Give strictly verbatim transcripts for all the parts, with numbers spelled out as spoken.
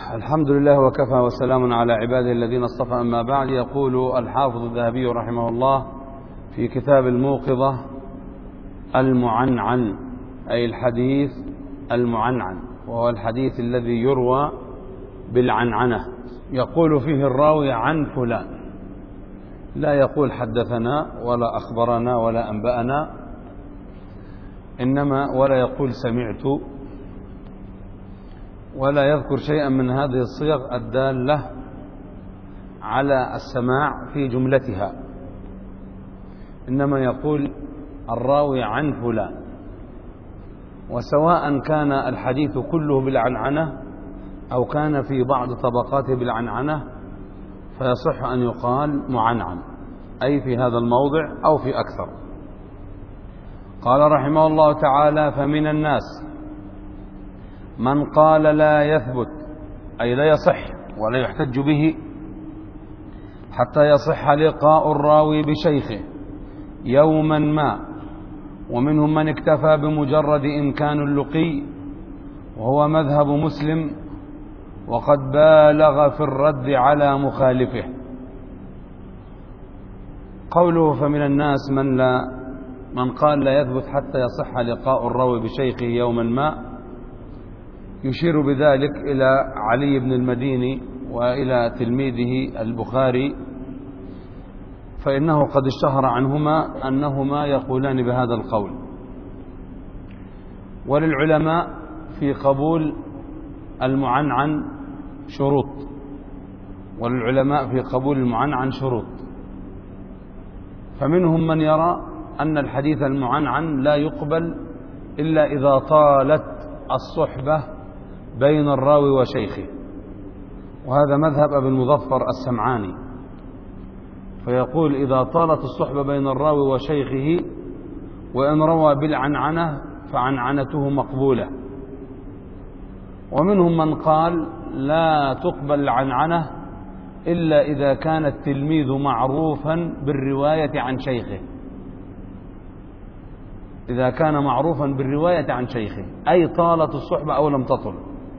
الحمد لله وكفى وسلام على عباده الذين اصطفى، أما بعد. يقول الحافظ الذهبي رحمه الله في كتاب الموقظة: المعنعن، أي الحديث المعنعن، وهو الحديث الذي يروى بالعنعنة. يقول فيه الراوي عن فلان، لا يقول حدثنا ولا أخبرنا ولا أنبأنا، إنما ولا يقول سمعت، ولا يذكر شيئا من هذه الصيغ الدالة على السماع في جملتها، إنما يقول الراوي عن فلان. وسواء كان الحديث كله بالعنعنة أو كان في بعض طبقاته بالعنعنة فيصح أن يقال معنعن، أي في هذا الموضع أو في أكثر. قال رحمه الله تعالى: فمن الناس من قال لا يثبت، أي لا يصح ولا يحتج به حتى يصح لقاء الراوي بشيخه يوما ما، ومنهم من اكتفى بمجرد إمكان اللقي، وهو مذهب مسلم، وقد بالغ في الرد على مخالفه. قوله فمن الناس من لا من قال لا يثبت حتى يصح لقاء الراوي بشيخه يوما ما، يشير بذلك إلى علي بن المديني وإلى تلميذه البخاري، فإنه قد اشتهر عنهما أنهما يقولان بهذا القول. وللعلماء في قبول المعنعن شروط، وللعلماء في قبول المعنعن شروط فمنهم من يرى أن الحديث المعنعن لا يقبل إلا إذا طالت الصحبة بين الراوي وشيخه، وهذا مذهب أبي المظفر السمعاني، فيقول إذا طالت الصحبة بين الراوي وشيخه وإن روى بالعنعنة فعنعنته مقبولة. ومنهم من قال لا تقبل العنعنة إلا إذا كان التلميذ معروفا بالرواية عن شيخه، إذا كان معروفا بالرواية عن شيخه، أي طالت الصحبة أو لم تطل.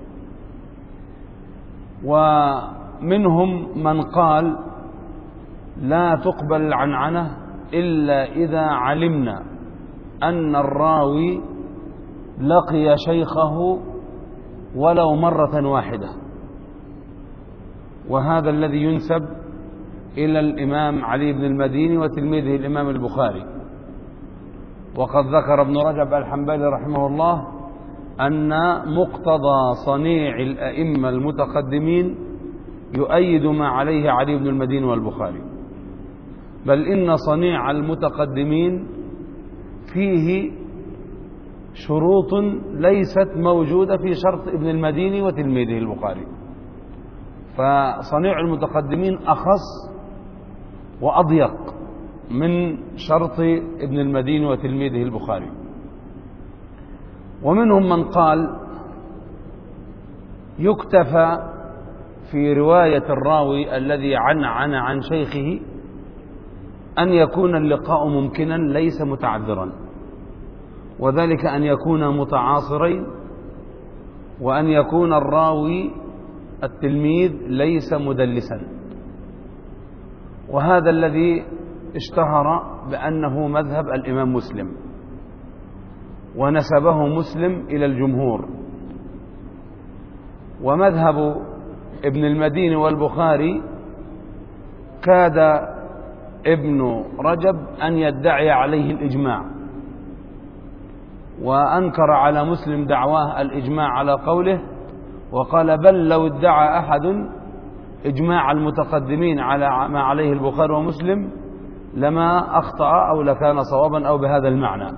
ومنهم من قال لا تقبل العنعنة إلا إذا علمنا أن الراوي لقي شيخه ولو مرة واحدة، وهذا الذي ينسب إلى الإمام علي بن المديني وتلميذه الإمام البخاري. وقد ذكر ابن رجب الحنبلي رحمه الله أن مقتضى صنيع الأئمة المتقدمين يؤيد ما عليه علي بن المديني والبخاري، بل إن صنيع المتقدمين فيه شروط ليست موجودة في شرط ابن المديني وتلميذه البخاري، فصنيع المتقدمين أخص وأضيق من شرط ابن المديني وتلميذه البخاري. ومنهم من قال يكتفى في رواية الراوي الذي عنعن عن شيخه أن يكون اللقاء ممكنا ليس متعذرا، وذلك أن يكون متعاصرين، وأن يكون الراوي التلميذ ليس مدلسا، وهذا الذي اشتهر بأنه مذهب الإمام مسلم، ونسبه مسلم إلى الجمهور. ومذهب ابن المديني والبخاري كاد ابن رجب أن يدعي عليه الإجماع، وأنكر على مسلم دعواه الإجماع على قوله، وقال بل لو ادعى أحد إجماع المتقدمين على ما عليه البخاري ومسلم لما أخطأ أو لكان صوابا أو بهذا المعنى.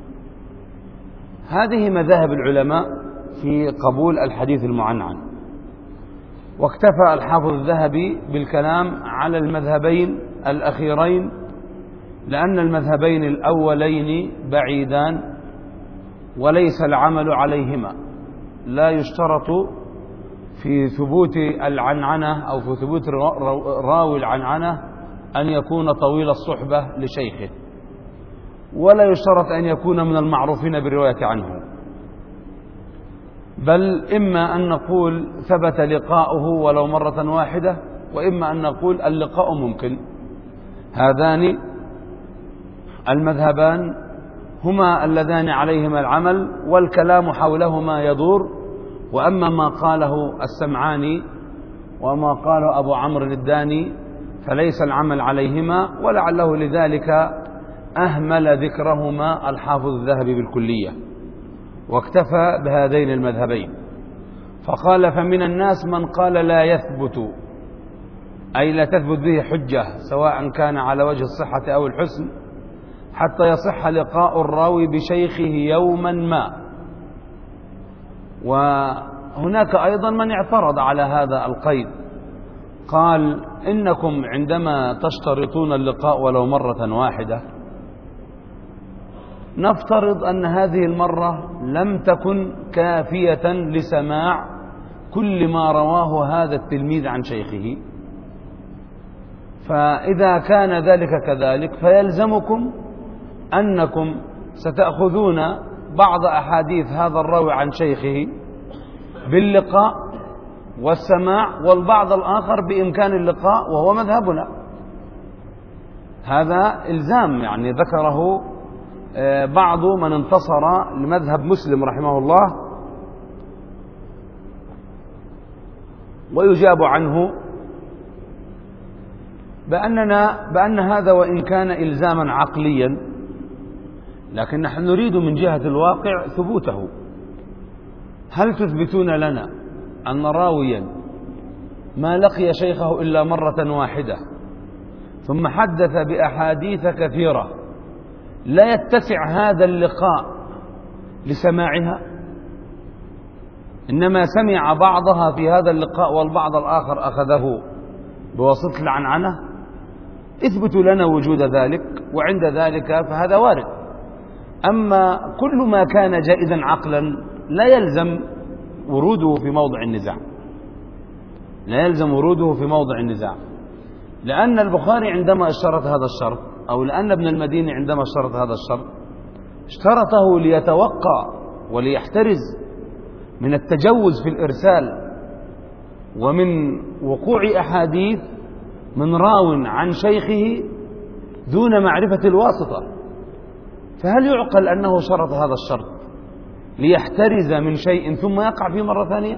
هذه مذاهب العلماء في قبول الحديث المعنعن. واكتفى الحافظ الذهبي بالكلام على المذهبين الأخيرين، لأن المذهبين الأولين بعيدان وليس العمل عليهما. لا يشترط في ثبوت العنعنة أو في ثبوت راوي العنعنة أن يكون طويل الصحبة لشيخه، ولا يشترط أن يكون من المعروفين بالرواية عنه، بل إما أن نقول ثبت لقاؤه ولو مرة واحدة، وإما أن نقول اللقاء ممكن. هذان المذهبان هما اللذان عليهما العمل والكلام حولهما يدور. وأما ما قاله السمعاني وما قاله أبو عمرو الداني فليس العمل عليهما، ولعله لذلك أهمل ذكرهما الحافظ الذهبي بالكلية واكتفى بهذين المذهبين، فقال: فمن الناس من قال لا يثبت، أي لا تثبت به حجة سواء كان على وجه الصحة أو الحسن، حتى يصح لقاء الراوي بشيخه يوما ما. وهناك أيضا من اعترض على هذا القيد، قال: إنكم عندما تشترطون اللقاء ولو مرة واحدة، نفترض أن هذه المرة لم تكن كافية لسماع كل ما رواه هذا التلميذ عن شيخه، فإذا كان ذلك كذلك فيلزمكم أنكم ستأخذون بعض أحاديث هذا الراوي عن شيخه باللقاء والسماع، والبعض الآخر بإمكان اللقاء، وهو مذهبنا. هذا إلزام يعني ذكره بعض من انتصر لمذهب مسلم رحمه الله، ويجاب عنه بأننا بأن هذا وإن كان إلزاما عقليا، لكن نحن نريد من جهة الواقع ثبوته. هل تثبتون لنا أن راويا ما لقي شيخه إلا مرة واحدة ثم حدث بأحاديث كثيرة لا يتسع هذا اللقاء لسماعها، إنما سمع بعضها في هذا اللقاء والبعض الآخر أخذه بواسطة العنعنة؟ اثبتوا لنا وجود ذلك، وعند ذلك فهذا وارد. أما كل ما كان جائزا عقلا لا يلزم وروده في موضع النزاع، لا يلزم وروده في موضع النزاع، لأن البخاري عندما اشترط هذا الشرط، أو لأن ابن المديني عندما اشترط هذا الشرط، اشترطه ليتوقع وليحترز من التجوز في الإرسال ومن وقوع أحاديث من راو عن شيخه دون معرفة الواسطة. فهل يعقل أنه شرط هذا الشرط ليحترز من شيء ثم يقع فيه مرة ثانية؟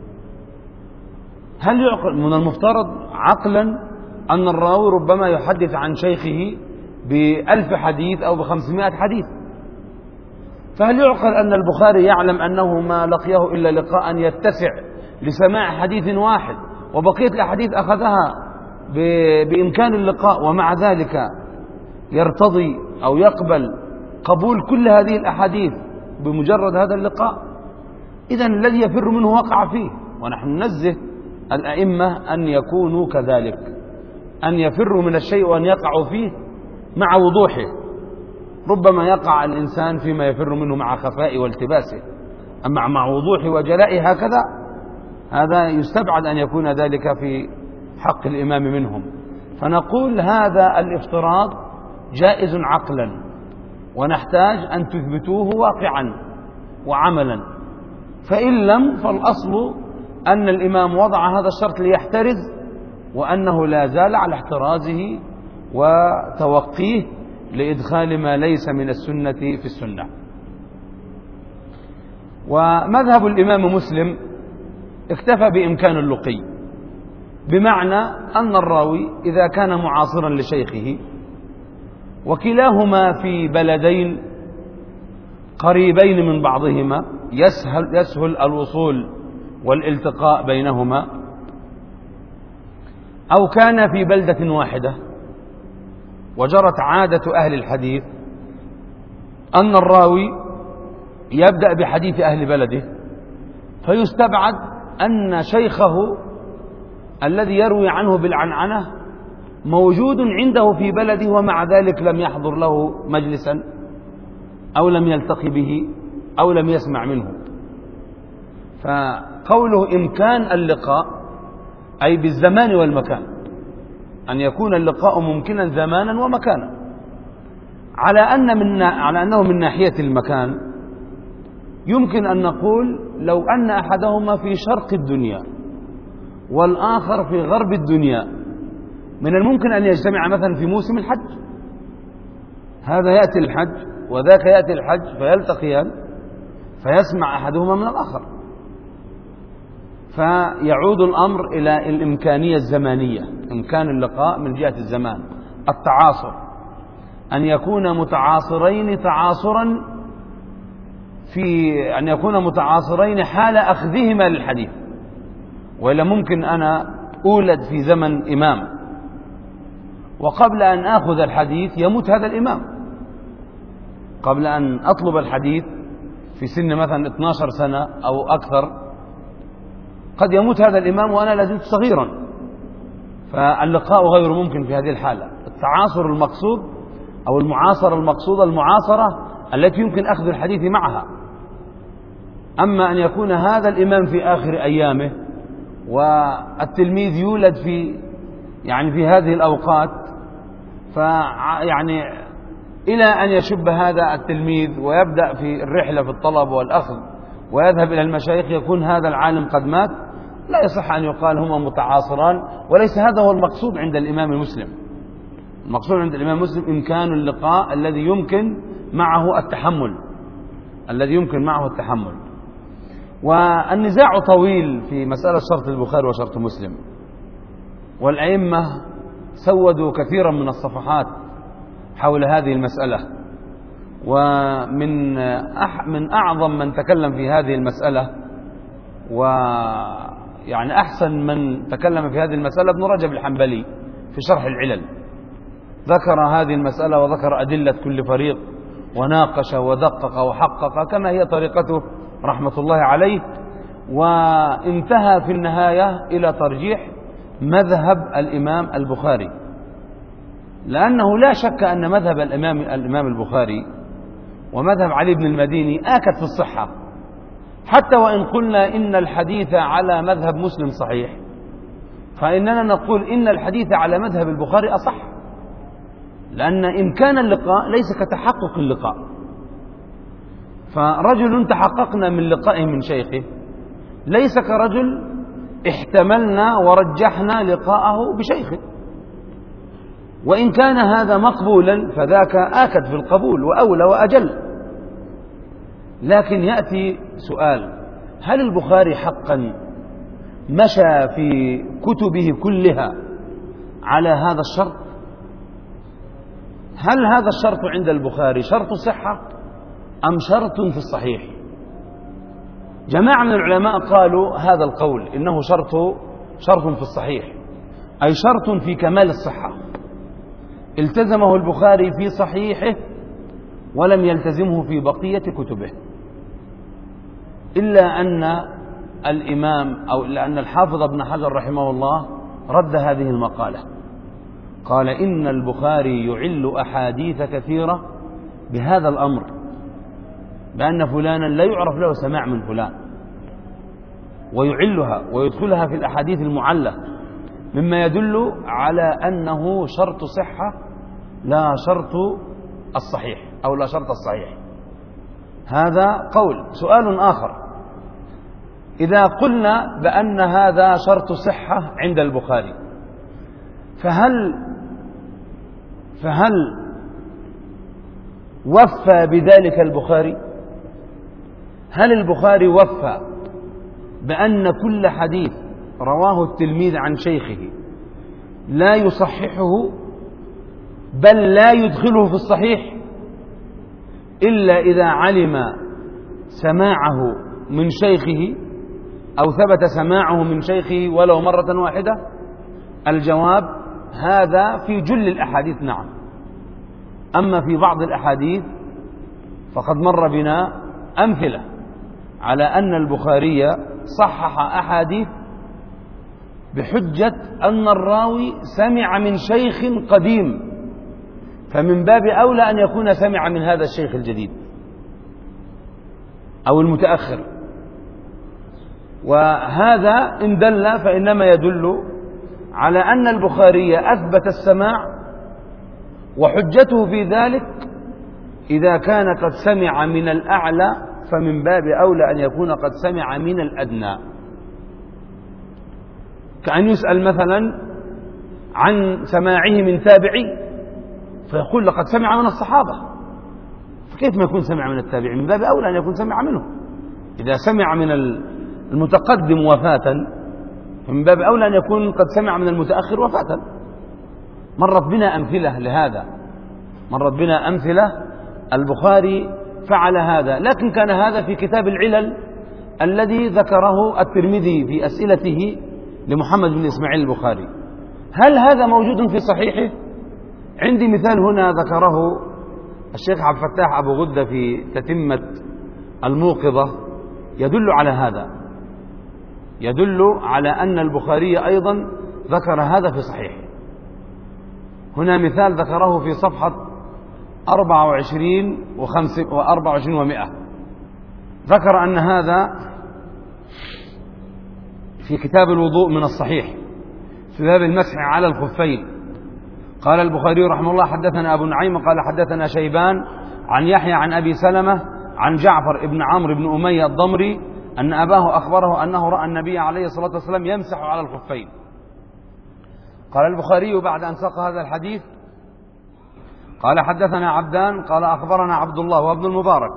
هل يعقل؟ من المفترض عقلا أن الراوي ربما يحدث عن شيخه بألف حديث أو بخمسمائة حديث، فهل يعقل أن البخاري يعلم أنه ما لقيه إلا لقاء يتسع لسماع حديث واحد، وبقية الأحاديث أخذها بإمكان اللقاء، ومع ذلك يرتضي أو يقبل قبول كل هذه الأحاديث بمجرد هذا اللقاء؟ إذن الذي يفر منه وقع فيه. ونحن ننزه الأئمة أن يكونوا كذلك، أن يفروا من الشيء وأن يقعوا فيه مع وضوحه. ربما يقع الإنسان فيما يفر منه مع خفاء والتباسه، أما مع وضوح وجلاء هكذا هذا يستبعد أن يكون ذلك في حق الإمام منهم. فنقول هذا الافتراض جائز عقلا، ونحتاج أن تثبتوه واقعا وعملا، فإن لم فالأصل أن الإمام وضع هذا الشرط ليحترز، وأنه لا زال على احترازه وتوقيه لإدخال ما ليس من السنة في السنة. ومذهب الإمام مسلم اكتفى بإمكان اللقي، بمعنى أن الراوي إذا كان معاصرا لشيخه وكلاهما في بلدين قريبين من بعضهما يسهل, يسهل الوصول والالتقاء بينهما، أو كان في بلدة واحدة، وجرت عادة أهل الحديث أن الراوي يبدأ بحديث أهل بلده، فيستبعد أن شيخه الذي يروي عنه بالعنعنة موجود عنده في بلده، ومع ذلك لم يحضر له مجلسا أو لم يلتقي به أو لم يسمع منه. فقوله إمكان اللقاء أي بالزمان والمكان، أن يكون اللقاء ممكنا زمانا ومكانا، على أن من على أنه من ناحية المكان يمكن أن نقول لو أن أحدهما في شرق الدنيا والآخر في غرب الدنيا، من الممكن أن يجتمع مثلا في موسم الحج، هذا يأتي الحج وذاك يأتي الحج فيلتقيان فيسمع أحدهما من الآخر، فيعود الأمر إلى الإمكانية الزمانية، إمكان اللقاء من جهة الزمان، التعاصر، أن يكون متعاصرين تعاصرا في أن يكون متعاصرين حال أخذهما للحديث. وإلا ممكن أنا أولد في زمن إمام وقبل أن آخذ الحديث يموت هذا الإمام، قبل أن أطلب الحديث في سن مثلا اثنتي عشرة سنة أو أكثر قد يموت هذا الإمام وأنا لازلت صغيرا، فاللقاء غير ممكن في هذه الحالة. التعاصر المقصود أو المعاصرة المقصودة المعاصرة التي يمكن أخذ الحديث معها. أما أن يكون هذا الإمام في آخر أيامه والتلميذ يولد في يعني في هذه الأوقات، فيعني إلى أن يشب هذا التلميذ ويبدأ في الرحلة في الطلب والأخذ ويذهب إلى المشايخ يكون هذا العالم قد مات، لا يصح أن يقال هما متعاصران، وليس هذا هو المقصود عند الإمام مسلم. المقصود عند الإمام مسلم إمكان اللقاء الذي يمكن معه التحمل الذي يمكن معه التحمل. والنزاع طويل في مسألة شرط البخاري وشرط مسلم، والأئمة سودوا كثيرا من الصفحات حول هذه المسألة، ومن من أعظم من تكلم في هذه المسألة ويعني أحسن من تكلم في هذه المسألة ابن رجب الحنبلي في شرح العلل، ذكر هذه المسألة وذكر أدلة كل فريق وناقش ودقق وحقق كما هي طريقته رحمة الله عليه، وانتهى في النهاية إلى ترجيح مذهب الإمام البخاري، لأنه لا شك أن مذهب الإمام الإمام البخاري ومذهب علي بن المديني آكد في الصحة، حتى وإن قلنا إن الحديث على مذهب مسلم صحيح، فإننا نقول إن الحديث على مذهب البخاري أصح، لأن إمكان اللقاء ليس كتحقق اللقاء. فرجل تحققنا من لقائه من شيخه ليس كرجل احتملنا ورجحنا لقاءه بشيخه، وإن كان هذا مقبولا فذاك آكد في القبول وأولى وأجل. لكن يأتي سؤال: هل البخاري حقا مشى في كتبه كلها على هذا الشرط؟ هل هذا الشرط عند البخاري شرط صحة أم شرط في الصحيح؟ جماعة من العلماء قالوا هذا القول إنه شرط شرط في الصحيح، أي شرط في كمال الصحة التزمه البخاري في صحيحه ولم يلتزمه في بقية كتبه، إلا أن الإمام أو إلا أن الحافظ ابن حجر رحمه الله رد هذه المقالة، قال إن البخاري يعل أحاديث كثيرة بهذا الأمر، بأن فلانا لا يعرف له سماع من فلان، ويعلها ويدخلها في الأحاديث المعلة، مما يدل على أنه شرط صحة لا شرط الصحيح أو لا شرط الصحيح. هذا قول. سؤال آخر: إذا قلنا بأن هذا شرط صحة عند البخاري، فهل فهل وفى بذلك البخاري؟ هل البخاري وفى بأن كل حديث رواه التلميذ عن شيخه لا يصححه بل لا يدخله في الصحيح إلا إذا علم سماعه من شيخه أو ثبت سماعه من شيخه ولو مرة واحدة؟ الجواب: هذا في جل الأحاديث نعم، أما في بعض الأحاديث فقد مر بنا أمثلة على أن البخاري صحح أحاديث بحجة أن الراوي سمع من شيخ قديم، فمن باب أولى أن يكون سمع من هذا الشيخ الجديد أو المتأخر. وهذا إن دل فإنما يدل على أن البخاري أثبت السماع، وحجته في ذلك إذا كان قد سمع من الأعلى فمن باب أولى أن يكون قد سمع من الأدنى. كأن يسأل مثلا عن سماعه من تابعي فيقول لقد سمع من الصحابة، فكيف ما يكون سمع من التابعي؟ من باب أولى أن يكون سمع منه. إذا سمع من المتقدم وفاة فمن باب أولى أن يكون قد سمع من المتأخر وفاة. مرت بنا أمثلة لهذا، مرت بنا أمثلة البخاري فعل هذا، لكن كان هذا في كتاب العلل الذي ذكره الترمذي في أسئلته لمحمد بن إسماعيل البخاري. هل هذا موجود في صحيحه؟ عندي مثال هنا ذكره الشيخ عبد الفتاح أبو غدة في تتمة الموقظة يدل على هذا، يدل على أن البخاري أيضا ذكر هذا في صحيحه. هنا مثال ذكره في صفحة أربعة وعشرين وأربعة وعشرين ومئة، ذكر أن هذا في كتاب الوضوء من الصحيح في باب المسح على الخفين. قال البخاري رحمه الله: حدثنا أبو نعيم قال حدثنا شيبان عن يحيى عن أبي سلمة عن جعفر بن عمرو بن أمية الضمري أن أباه أخبره أنه رأى النبي عليه الصلاة والسلام يمسح على الخفين. قال البخاري بعد أن ساق هذا الحديث قال: حدثنا عبدان قال أخبرنا عبد الله وابن المبارك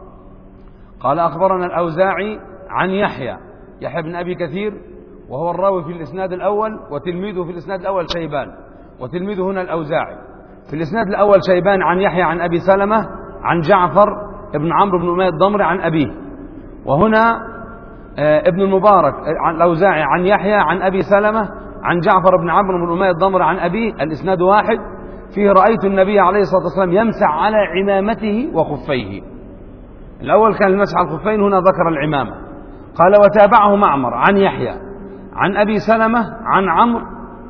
قال أخبرنا الأوزاعي عن يحيى يحيى بن أبي كثير وهو الراوي في الإسناد الأول، وتلميذه في الإسناد الأول شيبان، وتلميذه هنا الأوزاعي. في الإسناد الأول شيبان عن يحيى عن أبي سلمة عن جعفر بن عمرو بن أمية الضمري عن أبيه، وهنا ابن المبارك عن الأوزاعي عن يحيى عن أبي سلمة عن جعفر بن عمرو بن أمية الضمري عن أبيه. الإسناد واحد، فيه رأيت النبي عليه الصلاة والسلام يمسح على عمامته وخفيه. الأول كان المسح على الخفين، هنا ذكر العمامة. قال: وتابعه معمر عن يحيى عن أبي سلمة عن عمرو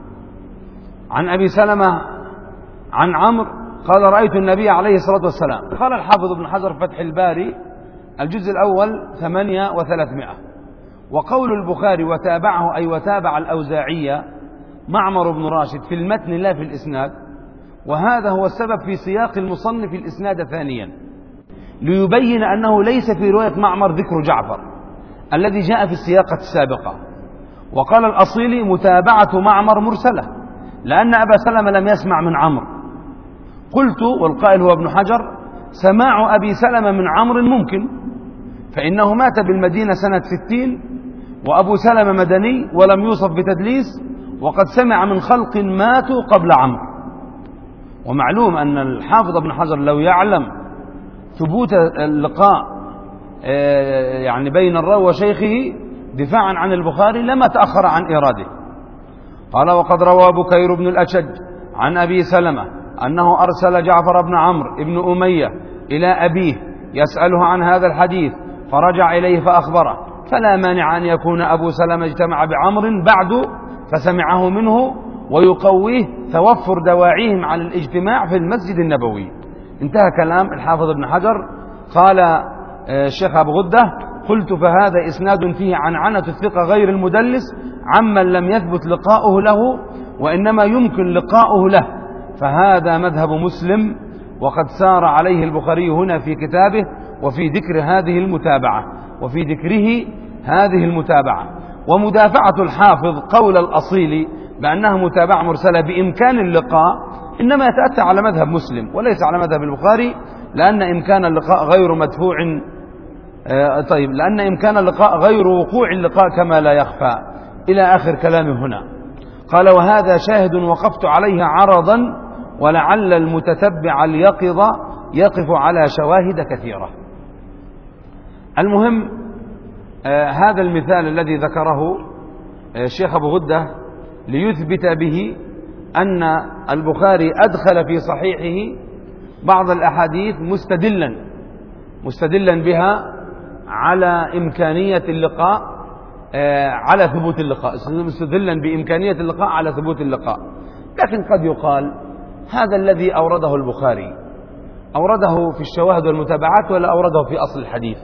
عن أبي سلمة عن عمرو قال: رأيت النبي عليه الصلاة والسلام. قال الحافظ ابن حجر فتح الباري الجزء الأول ثمانية وثلاثمائة. وقول البخاري وتابعه أي وتابع الأوزاعية معمر بن راشد في المتن لا في الإسناد، وهذا هو السبب في سياق المصنف الإسناد ثانيا ليبين أنه ليس في رواية معمر ذكر جعفر الذي جاء في السياقة السابقة. وقال الأصيلي: متابعة معمر مرسلة لأن أبا سلمة لم يسمع من عمرو. قلت، والقائل هو ابن حجر: سماع أبي سلمة من عمرو ممكن، فإنه مات بالمدينة سنة ستين وأبو سلمة مدني ولم يوصف بتدليس، وقد سمع من خلق ماتوا قبل عمرو. ومعلوم أن الحافظ ابن حجر لو يعلم ثبوت اللقاء يعني بين الراوي وشيخه دفاعا عن البخاري لما تأخر عن إراده. قال: وقد روى بكير بن الأشج عن أبي سلمة أنه أرسل جعفر بن عمرو بن أمية إلى أبيه يسأله عن هذا الحديث، فرجع إليه فأخبره، فلا مانع أن يكون أبو سلمة اجتمع بعمر بعد فسمعه منه ويقويه توفر دواعيهم على الاجتماع في المسجد النبوي. انتهى كلام الحافظ ابن حجر. قال الشيخ أبو غدة: قلت: فهذا إسناد فيه عنعنة الثقة غير المدلس عمن لم يثبت لقاؤه له وإنما يمكن لقاؤه له، فهذا مذهب مسلم، وقد سار عليه البخاري هنا في كتابه وفي ذكر هذه المتابعة وفي ذكره هذه المتابعة. ومدافعة الحافظ قول الأصيل بأنها متابعة مرسلة بإمكان اللقاء إنما يتأتى على مذهب مسلم وليس على مذهب البخاري، لأن إمكان اللقاء غير مدفوع آه طيب لأن إمكان اللقاء غير وقوع اللقاء كما لا يخفى، إلى آخر كلامه هنا. قال: وهذا شاهد وقفت عليه عرضا، ولعل المتتبع اليقظ يقف على شواهد كثيرة. المهم آه هذا المثال الذي ذكره آه الشيخ أبو غدة ليثبت به أن البخاري أدخل في صحيحه بعض الأحاديث مستدلا مستدلا بها على إمكانية اللقاء آه على ثبوت اللقاء، مستدلا بإمكانية اللقاء على ثبوت اللقاء. لكن قد يقال: هذا الذي أورده البخاري أورده في الشواهد والمتابعات ولا أورده في أصل الحديث؟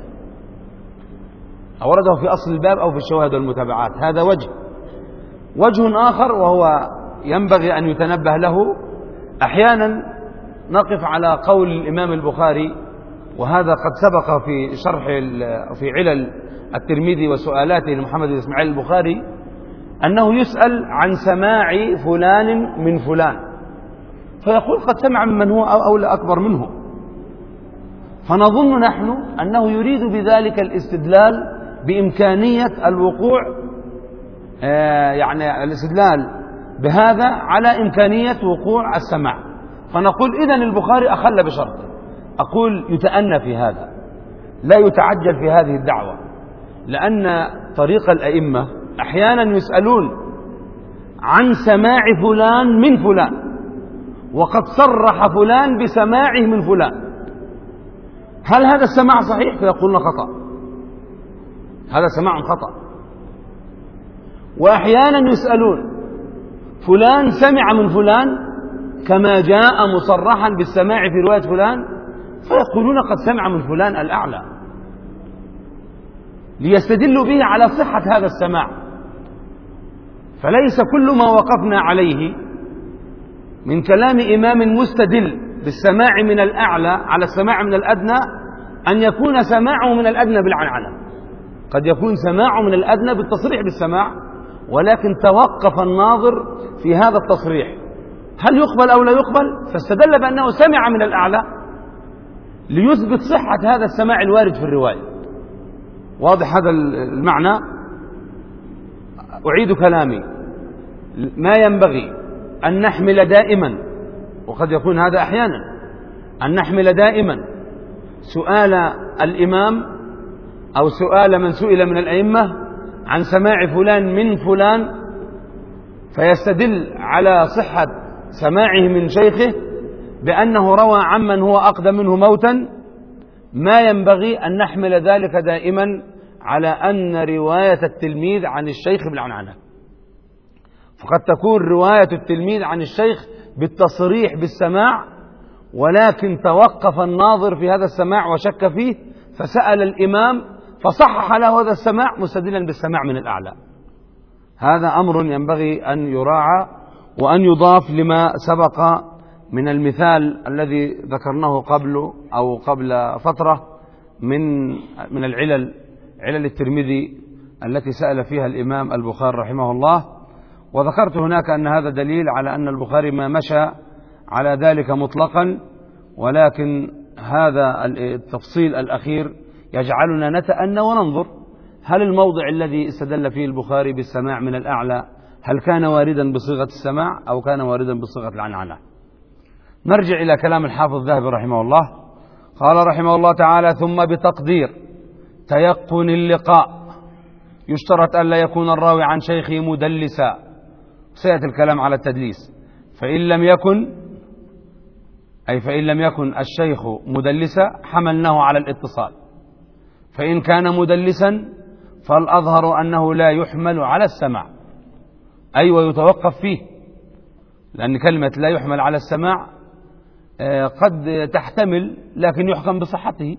أورده في أصل الباب أو في الشواهد والمتابعات؟ هذا وجه. وجه آخر وهو ينبغي أن يتنبه له، أحيانا نقف على قول الإمام البخاري وهذا قد سبق في شرح في علل الترمذي وسؤالاته لمحمد بن إسماعيل البخاري أنه يسأل عن سماع فلان من فلان، فيقول قد سمع ممن هو أولى أكبر منه، فنظن نحن أنه يريد بذلك الاستدلال بإمكانية الوقوع، آه يعني الاستدلال بهذا على إمكانية وقوع السماع، فنقول إذن البخاري أخل بشرطه. أقول يتأنى في هذا، لا يتعجل في هذه الدعوة، لأن طريق الأئمة أحيانا يسألون عن سماع فلان من فلان وقد صرح فلان بسماعه من فلان، هل هذا السماع صحيح؟ فيقولون خطأ، هذا سماع خطأ. وأحيانا يسألون فلان سمع من فلان كما جاء مصرحا بالسماع في رواية فلان، فيقولون قد سمع من فلان الأعلى، ليستدلوا به على صحة هذا السماع. فليس كل ما وقفنا عليه من كلام إمام مستدل بالسماع من الأعلى على السماع من الأدنى أن يكون سماعه من الأدنى بالعنعنة، قد يكون سماعه من الأدنى بالتصريح بالسماع، ولكن توقف الناظر في هذا التصريح هل يقبل أو لا يقبل، فاستدل بأنه سمع من الأعلى ليثبت صحة هذا السماع الوارد في الرواية. واضح هذا المعنى؟ أعيد كلامي، ما ينبغي أن نحمل دائما، وقد يكون هذا أحيانا، أن نحمل دائما سؤال الإمام أو سؤال من سئل من الأئمة عن سماع فلان من فلان فيستدل على صحة سماعه من شيخه بأنه روى عمن هو أقدم منه موتا، ما ينبغي أن نحمل ذلك دائما على أن رواية التلميذ عن الشيخ بالعنعنة، فقد تكون رواية التلميذ عن الشيخ بالتصريح بالسماع، ولكن توقف الناظر في هذا السماع وشك فيه فسأل الإمام فصحح له هذا السماع مستدلا بالسماع من الأعلى. هذا أمر ينبغي أن يراعى وأن يضاف لما سبق من المثال الذي ذكرناه قبل أو قبل فترة من من العلل، علل الترمذي التي سأل فيها الإمام البخاري رحمه الله، وذكرت هناك أن هذا دليل على أن البخاري ما مشى على ذلك مطلقا، ولكن هذا التفصيل الأخير يجعلنا نتأنى وننظر هل الموضع الذي استدل فيه البخاري بالسماع من الأعلى هل كان واردا بصيغة السماع أو كان واردا بصيغة العنعنة. نرجع إلى كلام الحافظ الذهبي رحمه الله، قال رحمه الله تعالى: ثم بتقدير تيقن اللقاء يشترط أن لا يكون الراوي عن شيخه مدلسا، سيأتي الكلام على التدليس، فإن لم يكن أي فإن لم يكن الشيخ مدلسا حملناه على الاتصال، فإن كان مدلسا فالأظهر أنه لا يحمل على السماع، أي ويتوقف فيه، لأن كلمة لا يحمل على السماع قد تحتمل لكن يحكم بصحته،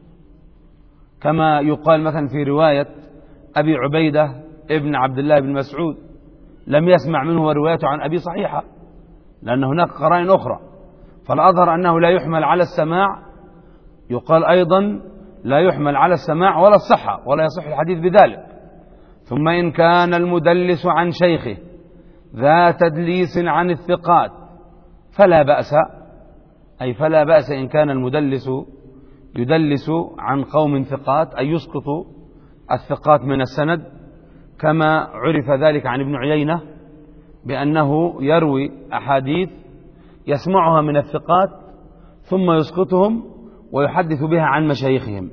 كما يقال مثلا في رواية أبي عبيدة ابن عبد الله بن مسعود لم يسمع منه وروايته عن أبي صحيحة، لأن هناك قرائن أخرى، فالأظهر أنه لا يحمل على السماع. يقال أيضا لا يحمل على السماع ولا الصحة، ولا يصح الحديث بذلك. ثم إن كان المدلس عن شيخه ذا تدليس عن الثقات فلا بأس، أي فلا بأس إن كان المدلس يدلس عن قوم ثقات، أي يسقط الثقات من السند، كما عرف ذلك عن ابن عيينة بأنه يروي أحاديث يسمعها من الثقات ثم يسقطهم ويحدث بها عن مشايخهم.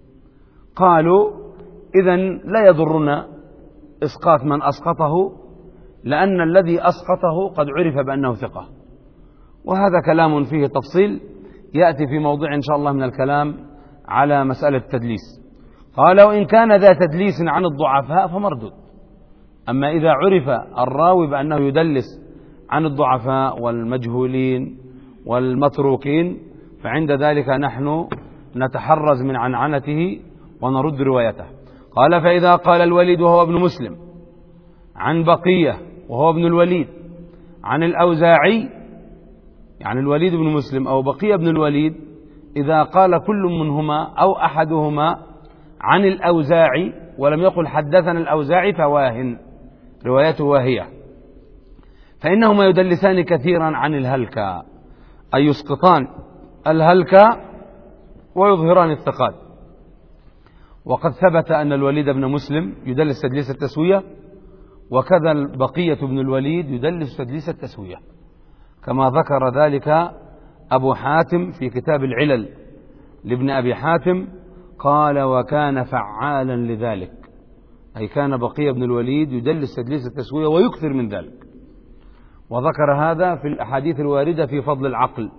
قالوا إذن لا يضرنا إسقاط من أسقطه، لأن الذي أسقطه قد عرف بأنه ثقة. وهذا كلام فيه تفصيل يأتي في موضع إن شاء الله من الكلام على مسألة التدليس. قال: وإن كان ذا تدليس عن الضعفاء فمردود. أما إذا عرف الراوي بأنه يدلس عن الضعفاء والمجهولين والمتروكين فعند ذلك نحن نتحرز من عنعنته ونرد روايته. قال: فإذا قال الوليد وهو ابن مسلم عن بقية وهو ابن الوليد عن الأوزاعي، يعني الوليد بن مسلم أو بقية بن الوليد إذا قال كل منهما أو أحدهما عن الأوزاعي ولم يقل حدثنا الأوزاعي فواهن، روايته واهية، فإنهما يدلسان كثيرا عن الهلكة، أي يسقطان الهلكة ويظهران الثقات. وقد ثبت أن الوليد بن مسلم يدلس تدليس التسوية، وكذا بقية بن الوليد يدلس تدليس التسوية، كما ذكر ذلك أبو حاتم في كتاب العلل لابن أبي حاتم، قال وكان فعالا لذلك، أي كان بقية بن الوليد يدلس تدليس التسوية ويكثر من ذلك. وذكر هذا في الأحاديث الواردة في فضل العقل.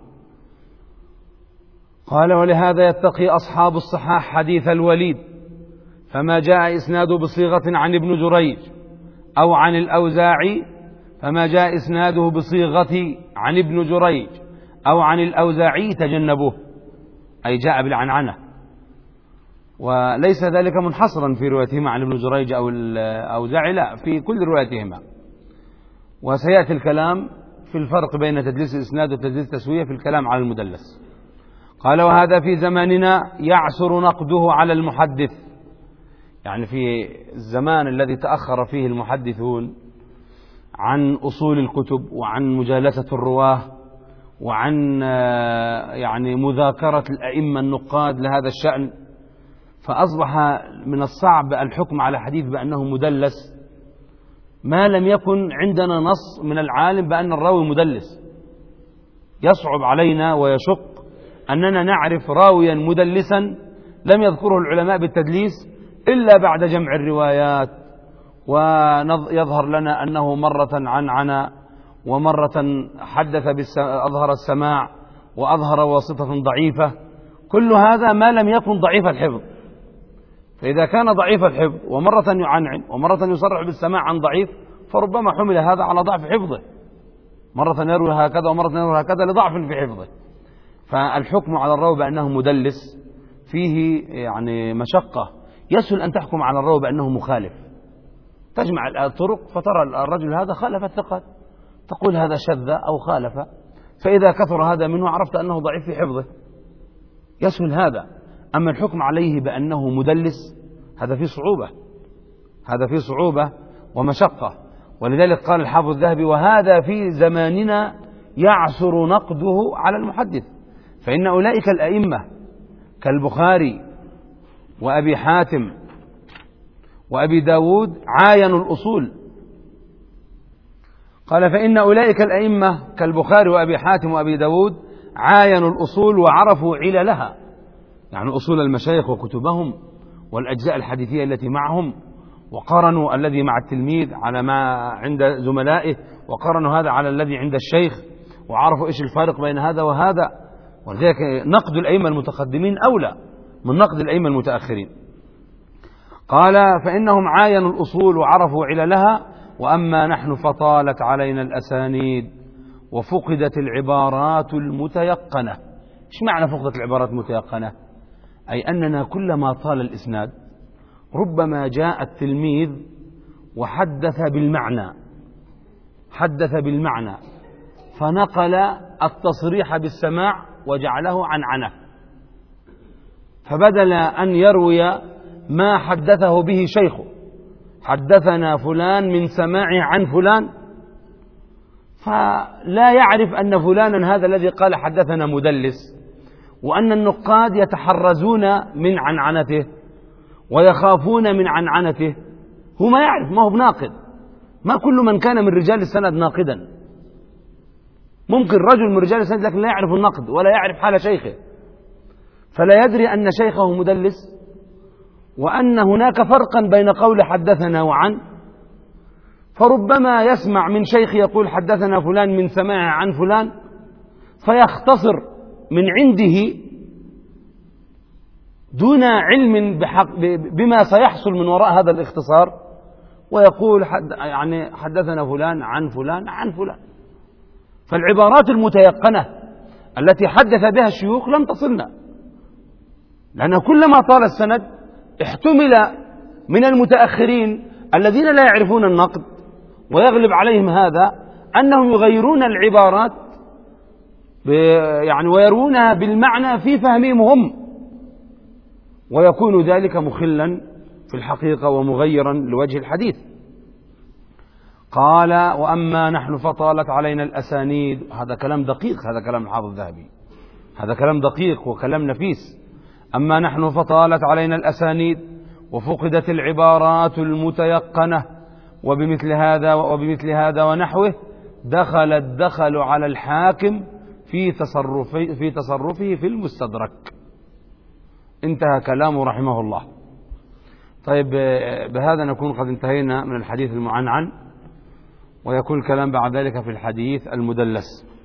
قال ولهذا يتقي أصحاب الصحاح حديث الوليد، فما جاء إسناده بصيغة عن ابن جريج أو عن الأوزاعي، فما جاء إسناده بصيغة عن ابن جريج أو عن الأوزاعي تجنبوه، أي جاء بالعنعنة، وليس ذلك منحصرا في روايتهما عن ابن جريج أو الأوزاعي، لا، في كل روايتهما. وسيأتي الكلام في الفرق بين تدليس الإسناد وتدليس التسوية في الكلام على المدلس. قال وهذا في زماننا يعسر نقده على المحدث، يعني في الزمان الذي تأخر فيه المحدثون عن أصول الكتب وعن مجالسة الرواه وعن يعني مذاكرة الأئمة النقاد لهذا الشأن، فأصبح من الصعب الحكم على حديث بأنه مدلس ما لم يكن عندنا نص من العالم بأن الراوي مدلس. يصعب علينا ويشق أننا نعرف راويا مدلسا لم يذكره العلماء بالتدليس إلا بعد جمع الروايات، ويظهر لنا أنه مرة عنعن ومرة حدث أظهر السماع وأظهر واسطة ضعيفة، كل هذا ما لم يكن ضعيف الحفظ. فإذا كان ضعيف الحفظ ومرة يعنعن ومرة يصرح بالسماع عن ضعيف، فربما حمل هذا على ضعف حفظه، مرة يروي هكذا ومرة يروي هكذا لضعف في حفظه. فالحكم على الراوي بأنه مدلس فيه يعني مشقة، يسهل أن تحكم على الراوي بأنه مخالف، تجمع الطرق فترى الرجل هذا خالف الثقات، تقول هذا شذ أو خالف، فإذا كثر هذا منه عرفت أنه ضعيف في حفظه، يسهل هذا. أما الحكم عليه بأنه مدلس هذا فيه صعوبة، هذا فيه صعوبة ومشقة. ولذلك قال الحافظ الذهبي وهذا في زماننا يعسر نقده على المحدث، فإن أولئك الأئمة كالبخاري وأبي حاتم وأبي داود عاينوا الأصول. قال فإن أولئك الأئمة كالبخاري وأبي حاتم وأبي داود عاينوا الأصول وعرفوا عللها، يعني أصول المشايخ وكتبهم والأجزاء الحديثية التي معهم، وقارنوا الذي مع التلميذ على ما عند زملائه، وقارنوا هذا على الذي عند الشيخ، وعرفوا إيش الفارق بين هذا وهذا. ولذلك نقد الأئمة المتقدمين أولى من نقد الأئمة المتأخرين. قال فإنهم عاينوا الأصول وعرفوا عللها، وأما نحن فطالت علينا الأسانيد وفقدت العبارات المتيقنة. إيش معنى فقدت العبارات المتيقنة؟ أي أننا كلما طال الإسناد ربما جاء التلميذ وحدث بالمعنى، حدث بالمعنى فنقل التصريح بالسماع وجعله عنعنة، فبدل أن يروي ما حدثه به شيخه، حدثنا فلان من سماعه عن فلان، فلا يعرف أن فلانا هذا الذي قال حدثنا مدلس، وأن النقاد يتحرزون من عنعنته ويخافون من عنعنته. هو ما يعرف، ما هو بناقد، ما كل من كان من رجال السند ناقدا، ممكن رجل من رجال السند لكن لا يعرف النقد ولا يعرف حال شيخه، فلا يدري أن شيخه مدلس، وأن هناك فرقا بين قول حدثنا وعن، فربما يسمع من شيخ يقول حدثنا فلان من سماعه عن فلان، فيختصر من عنده دون علم بحق بما سيحصل من وراء هذا الاختصار، ويقول حد يعني حدثنا فلان عن فلان عن فلان. فالعبارات المتيقنة التي حدث بها الشيوخ لم تصلنا، لأن كلما طال السند احتمل من المتأخرين الذين لا يعرفون النقد ويغلب عليهم هذا أنهم يغيرون العبارات يعني ويروونها بالمعنى في فهمهم هم، ويكون ذلك مخلا في الحقيقة ومغيرا لوجه الحديث. قال وأما نحن فطالت علينا الأسانيد. هذا كلام دقيق، هذا كلام الحافظ الذهبي، هذا كلام دقيق وكلام نفيس. أما نحن فطالت علينا الأسانيد وفقدت العبارات المتيقنة وبمثل هذا وبمثل هذا ونحوه دخل الدخل على الحاكم في تصرفه في تصرفه في المستدرك. انتهى كلامه رحمه الله. طيب، بهذا نكون قد انتهينا من الحديث المعنعن، ويكون الكلام بعد ذلك في الحديث المدلس.